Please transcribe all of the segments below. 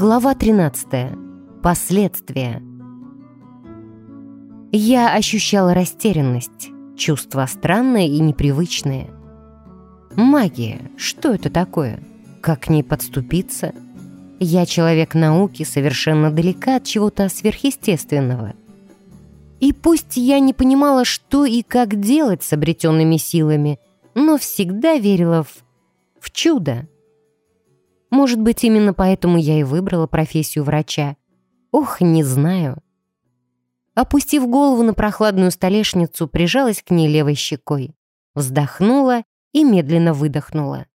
Глава 13. Последствия. Я ощущала растерянность, чувство странное и непривычное. Магия, что это такое? Как к ней подступиться? Я человек науки, совершенно далека от чего-то сверхъестественного. И пусть я не понимала, что и как делать с обретенными силами, но всегда верила в чудо. Может быть, именно поэтому я и выбрала профессию врача. Ох, не знаю. Опустив голову на прохладную столешницу, прижалась к ней левой щекой, вздохнула и медленно выдохнула.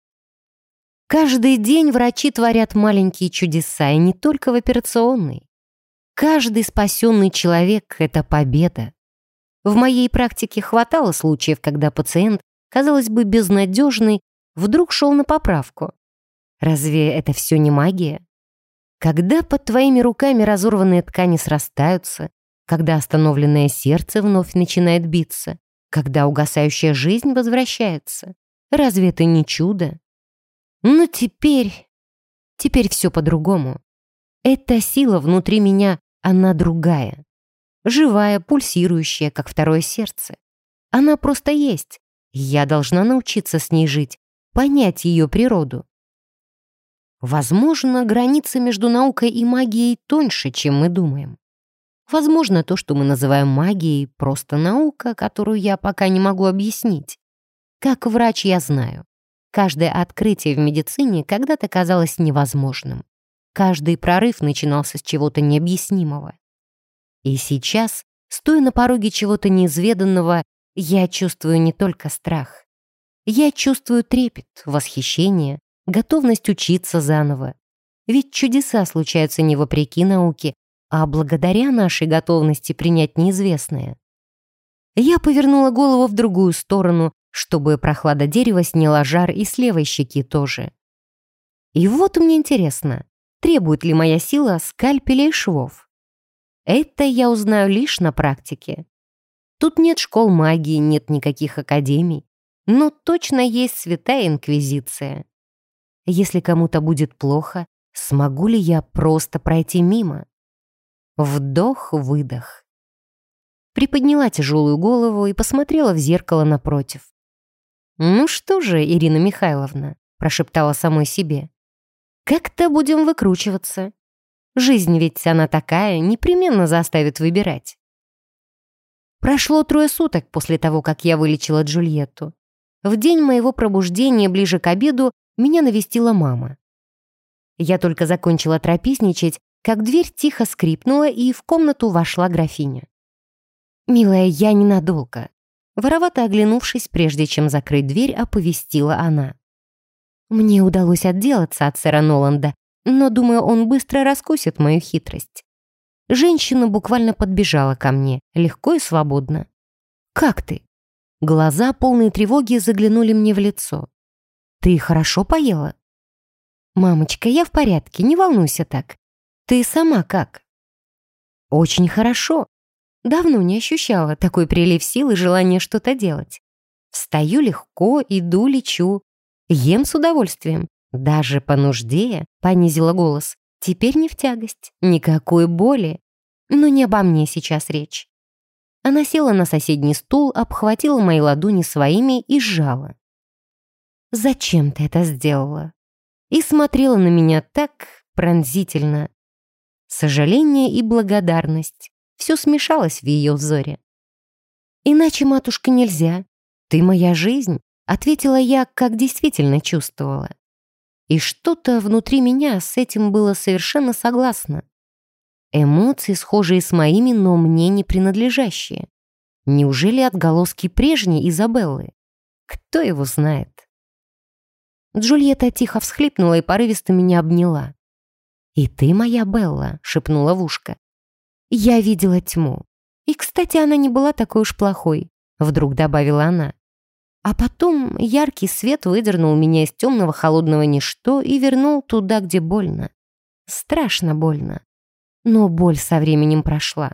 Каждый день врачи творят маленькие чудеса, и не только в операционной. Каждый спасенный человек — это победа. В моей практике хватало случаев, когда пациент, казалось бы, безнадежный, вдруг шел на поправку. Разве это все не магия? Когда под твоими руками разорванные ткани срастаются, когда остановленное сердце вновь начинает биться, когда угасающая жизнь возвращается, разве это не чудо? Но теперь все по-другому. Эта сила внутри меня, она другая. Живая, пульсирующая, как второе сердце. Она просто есть. Я должна научиться с ней жить, понять ее природу. Возможно, граница между наукой и магией тоньше, чем мы думаем. Возможно, то, что мы называем магией, просто наука, которую я пока не могу объяснить. Как врач я знаю. Каждое открытие в медицине когда-то казалось невозможным. Каждый прорыв начинался с чего-то необъяснимого. И сейчас, стоя на пороге чего-то неизведанного, я чувствую не только страх. Я чувствую трепет, восхищение, готовность учиться заново. Ведь чудеса случаются не вопреки науке, а благодаря нашей готовности принять неизвестное. Я повернула голову в другую сторону, чтобы прохлада дерева сняла жар и с левой щеки тоже. И вот мне интересно, требует ли моя сила скальпелей и швов? Это я узнаю лишь на практике. Тут нет школ магии, нет никаких академий, но точно есть святая инквизиция. Если кому-то будет плохо, смогу ли я просто пройти мимо? Вдох-выдох. Приподняла тяжелую голову и посмотрела в зеркало напротив. «Ну что же, Ирина Михайловна», — прошептала самой себе, «как-то будем выкручиваться. Жизнь ведь она такая, непременно заставит выбирать». Прошло 3 суток после того, как я вылечила Джульетту. В день моего пробуждения ближе к обеду меня навестила мама. Я только закончила трапезничать, как дверь тихо скрипнула, и в комнату вошла графиня. «Милая, я ненадолго», — воровато оглянувшись, прежде чем закрыть дверь, оповестила она. «Мне удалось отделаться от сэра Ноланда, но, думаю, он быстро раскусит мою хитрость». Женщина буквально подбежала ко мне, легко и свободно. «Как ты?» Глаза, полные тревоги, заглянули мне в лицо. «Ты хорошо поела?» «Мамочка, я в порядке, не волнуйся так. Ты сама как?» «Очень хорошо. Давно не ощущала такой прилив сил и желание что-то делать. Встаю легко, иду, лечу. Ем с удовольствием. Даже по нужде», — понизила голос. «Теперь не в тягость, никакой боли. Но не обо мне сейчас речь». Она села на соседний стул, обхватила мои ладони своими и сжала. «Зачем ты это сделала?» И смотрела на меня так пронзительно. Сожаление и благодарность. Все смешалось в ее взоре. «Иначе, матушка, нельзя. Ты моя жизнь», — ответила я, как действительно чувствовала. И что-то внутри меня с этим было совершенно согласно. Эмоции, схожие с моими, но мне не принадлежащие. Неужели отголоски прежней Изабеллы? Кто его знает? Джульетта тихо всхлипнула и порывисто меня обняла. «И ты моя Белла», — шепнула в ушко. «Я видела тьму. И, кстати, она не была такой уж плохой», — вдруг добавила она. А потом яркий свет выдернул меня из темного холодного ничто и вернул туда, где больно. Страшно больно. Но боль со временем прошла.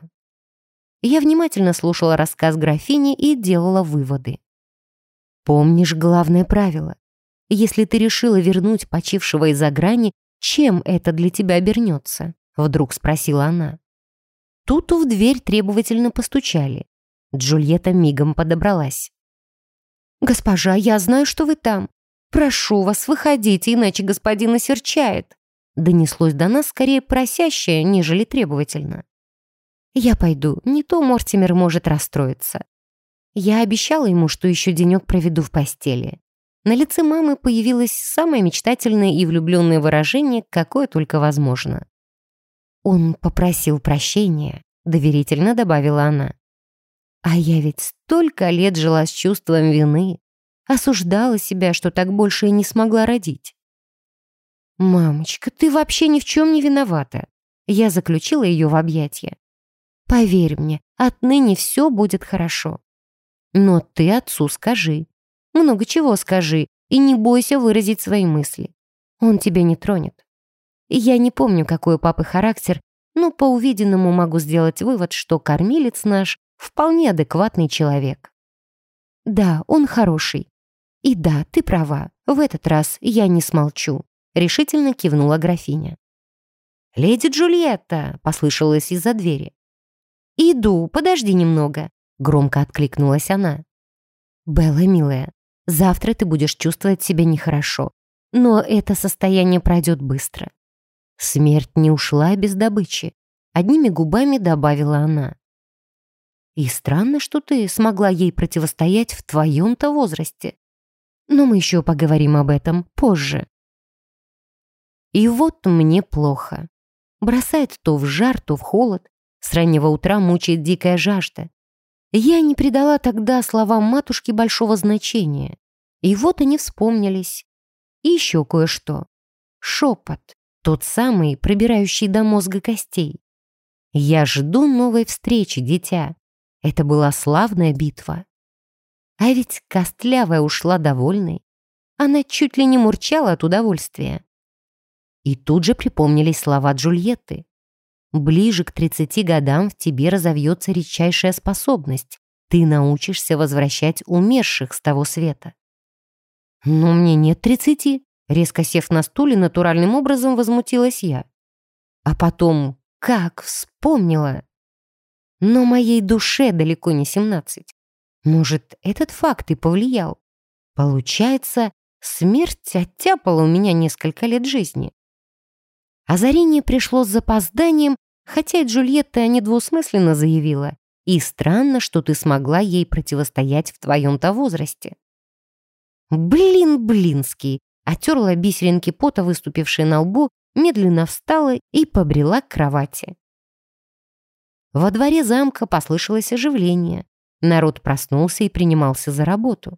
Я внимательно слушала рассказ графини и делала выводы. Помнишь главное правило? Если ты решила вернуть почившего из-за грани, Чем это для тебя обернется?» — вдруг спросила она. Тут в дверь требовательно постучали. Джульетта мигом подобралась. «Госпожа, я знаю, что вы там. Прошу вас, выходите, иначе господин осерчает», донеслось до нас скорее просящее, нежели требовательно. «Я пойду, не то Мортимер может расстроиться». Я обещала ему, что еще денек проведу в постели. На лице мамы появилось самое мечтательное и влюбленное выражение, какое только возможно. «Он попросил прощения», — доверительно добавила она. «А я ведь столько лет жила с чувством вины, осуждала себя, что так больше и не смогла родить». «Мамочка, ты вообще ни в чем не виновата». Я заключила ее в объятия. «Поверь мне, отныне все будет хорошо. Но ты отцу скажи. Много чего скажи, и не бойся выразить свои мысли. Он тебя не тронет. Я не помню, какой у папы характер, но по увиденному могу сделать вывод, что кормилец наш вполне адекватный человек. Да, он хороший. И да, ты права, в этот раз я не смолчу», — решительно кивнула графиня. «Леди Джульетта!» — послышалось из-за двери. «Иду, подожди немного», — громко откликнулась она. «Белла, милая, завтра ты будешь чувствовать себя нехорошо, но это состояние пройдет быстро. Смерть не ушла без добычи», — одними губами добавила она. «И странно, что ты смогла ей противостоять в твоем-то возрасте. Но мы еще поговорим об этом позже». И вот мне плохо. Бросает то в жар, то в холод. С раннего утра мучает дикая жажда. Я не придала тогда словам матушки большого значения. И вот они вспомнились. И еще кое-что. Шепот. Тот самый, пробирающий до мозга костей. «Я жду новой встречи, дитя». Это была славная битва. А ведь Костлявая ушла довольной. Она чуть ли не мурчала от удовольствия. И тут же припомнились слова Джульетты. «Ближе к 30 годам в тебе разовьется редчайшая способность. Ты научишься возвращать умерших с того света». «Но мне нет 30», — резко сев на стуле, натуральным образом возмутилась я. А потом, как вспомнила. Но моей душе далеко не 17. Может, этот факт и повлиял. Получается, смерть оттяпала у меня несколько лет жизни. Озарение пришло с запозданием, хотя и Джульетта недвусмысленно заявила: «И странно, что ты смогла ей противостоять в твоем-то возрасте». Блин, блинский! Отерла бисеринки пота, выступившие на лбу, медленно встала и побрела к кровати. Во дворе замка послышалось оживление. Народ проснулся и принимался за работу.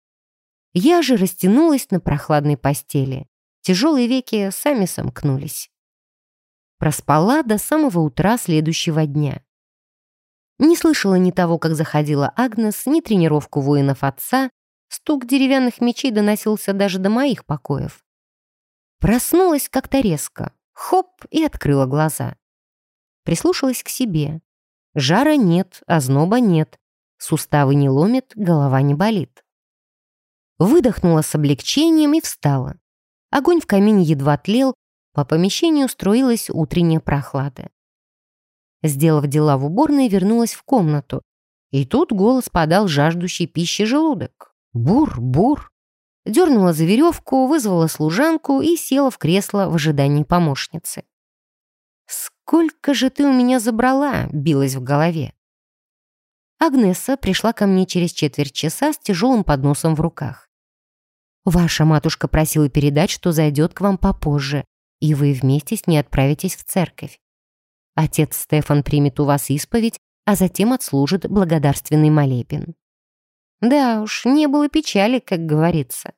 Я же растянулась на прохладной постели. Тяжелые веки сами сомкнулись. Проспала до самого утра следующего дня. Не слышала ни того, как заходила Агнес, ни тренировку воинов отца. Стук деревянных мечей доносился даже до моих покоев. Проснулась как-то резко. Хоп, и открыла глаза. Прислушалась к себе. Жара нет, озноба нет. Суставы не ломят, голова не болит. Выдохнула с облегчением и встала. Огонь в камине едва тлел, по помещению струилась утренняя прохлада. Сделав дела в уборной, вернулась в комнату. И тут голос подал жаждущий пищи желудок. Бур-бур. Дернула за веревку, вызвала служанку и села в кресло в ожидании помощницы. «Сколько же ты у меня забрала?» — билась в голове. Агнесса пришла ко мне через четверть часа с тяжелым подносом в руках. «Ваша матушка просила передать, что зайдет к вам попозже, и вы вместе с ней отправитесь в церковь. Отец Стефан примет у вас исповедь, а затем отслужит благодарственный молебен». Да уж, не было печали, как говорится.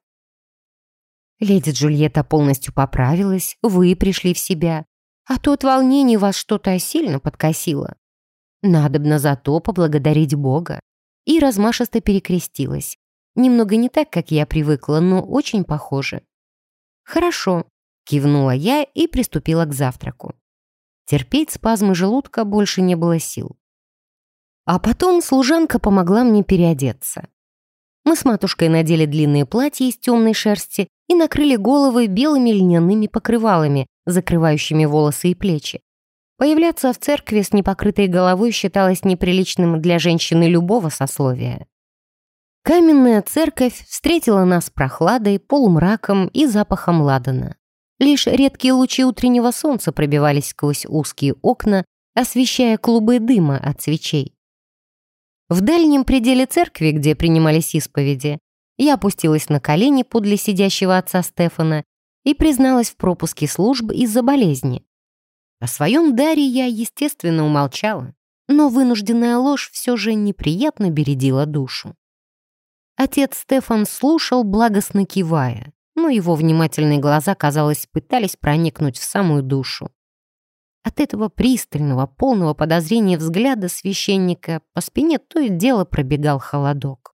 Леди Джульетта полностью поправилась, вы пришли в себя, а то от волнения вас что-то сильно подкосило. Надобно зато поблагодарить Бога. И размашисто перекрестилась. Немного не так, как я привыкла, но очень похоже. «Хорошо», — кивнула я и приступила к завтраку. Терпеть спазмы желудка больше не было сил. А потом служанка помогла мне переодеться. Мы с матушкой надели длинные платья из темной шерсти и накрыли головы белыми льняными покрывалами, закрывающими волосы и плечи. Появляться в церкви с непокрытой головой считалось неприличным для женщины любого сословия. Каменная церковь встретила нас прохладой, полумраком и запахом ладана. Лишь редкие лучи утреннего солнца пробивались сквозь узкие окна, освещая клубы дыма от свечей. В дальнем пределе церкви, где принимались исповеди, я опустилась на колени подле сидящего отца Стефана и призналась в пропуске служб из-за болезни. О своем даре я, естественно, умолчала, но вынужденная ложь все же неприятно бередила душу. Отец Стефан слушал, благостно кивая, но его внимательные глаза, казалось, пытались проникнуть в самую душу. От этого пристального, полного подозрения взгляда священника по спине то и дело пробегал холодок.